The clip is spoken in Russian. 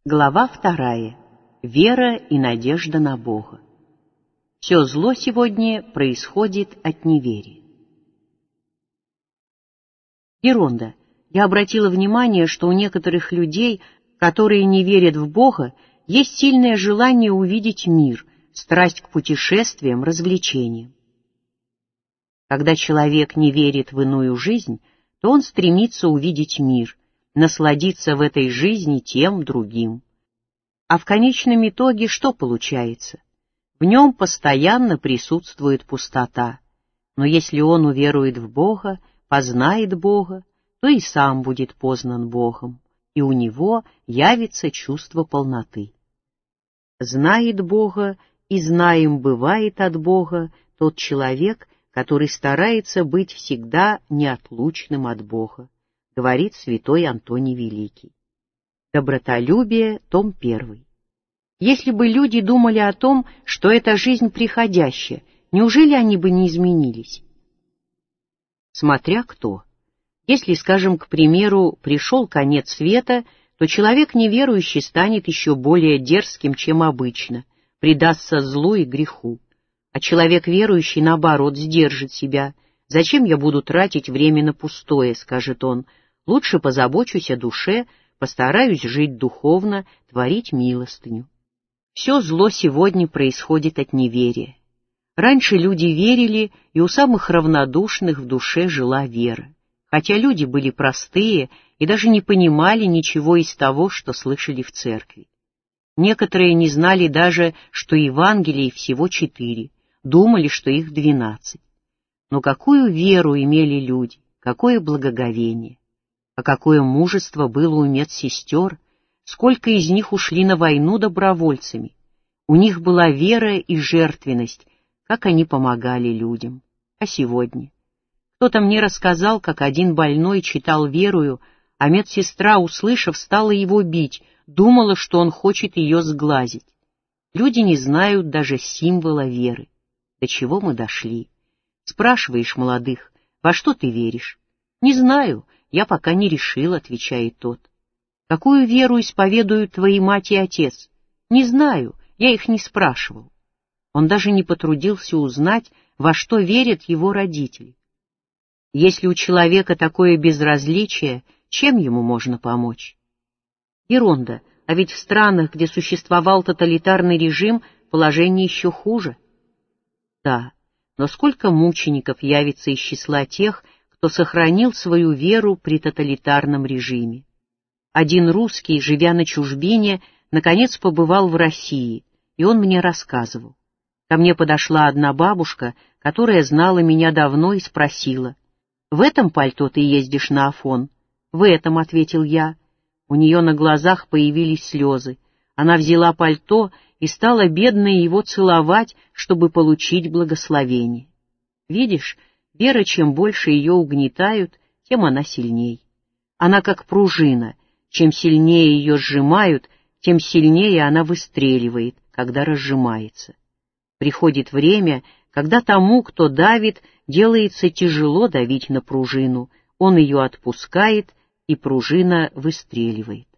Глава 2. Вера и надежда на Бога. Все зло сегодня происходит от неверия. Еронда, я обратила внимание, что у некоторых людей, которые не верят в Бога, есть сильное желание увидеть мир, страсть к путешествиям, развлечениям. Когда человек не верит в иную жизнь, то он стремится увидеть мир, насладиться в этой жизни тем, другим. А в конечном итоге что получается? В нем постоянно присутствует пустота. Но если он уверует в Бога, познает Бога, то и сам будет познан Богом, и у него явится чувство полноты. Знает Бога, и знаем бывает от Бога тот человек, который старается быть всегда неотлучным от Бога, говорит святой Антоний Великий. Добротолюбие, том 1. Если бы люди думали о том, что эта жизнь приходящая, неужели они бы не изменились? Смотря кто. Если, скажем, к примеру, пришел конец света, то человек неверующий станет еще более дерзким, чем обычно, предастся злу и греху. А человек верующий, наоборот, сдержит себя. «Зачем я буду тратить время на пустое?» — скажет он. «Лучше позабочусь о душе, постараюсь жить духовно, творить милостыню». Все зло сегодня происходит от неверия. Раньше люди верили, и у самых равнодушных в душе жила вера, хотя люди были простые и даже не понимали ничего из того, что слышали в церкви. Некоторые не знали даже, что Евангелий всего 4, думали, что их 12. Но какую веру имели люди, какое благоговение! А какое мужество было у медсестер, сколько из них ушли на войну добровольцами. У них была вера и жертвенность, как они помогали людям. А сегодня? Кто-то мне рассказал, как один больной читал верую, а медсестра, услышав, стала его бить, думала, что он хочет ее сглазить. Люди не знают даже символа веры. До чего мы дошли? Спрашиваешь молодых, во что ты веришь? Не знаю, я пока не решил, отвечает тот. Какую веру исповедуют твои мать и отец? Не знаю, я их не спрашивал. Он даже не потрудился узнать, во что верят его родители. Если у человека такое безразличие, чем ему можно помочь? Еронда, а ведь в странах, где существовал тоталитарный режим, положение еще хуже. Да, но сколько мучеников явится из числа тех, кто сохранил свою веру при тоталитарном режиме. Один русский, живя на чужбине, наконец побывал в России, и он мне рассказывал. Ко мне подошла одна бабушка, которая знала меня давно, и спросила: «В этом пальто ты ездишь на Афон?» «В этом», — ответил я. У нее на глазах появились слезы. Она взяла пальто и стала бедная его целовать, чтобы получить благословение. Видишь, вера, чем больше ее угнетают, тем она сильней. Она как пружина, чем сильнее ее сжимают, тем сильнее она выстреливает, когда разжимается. Приходит время, когда тому, кто давит, делается тяжело давить на пружину, он ее отпускает, и пружина выстреливает.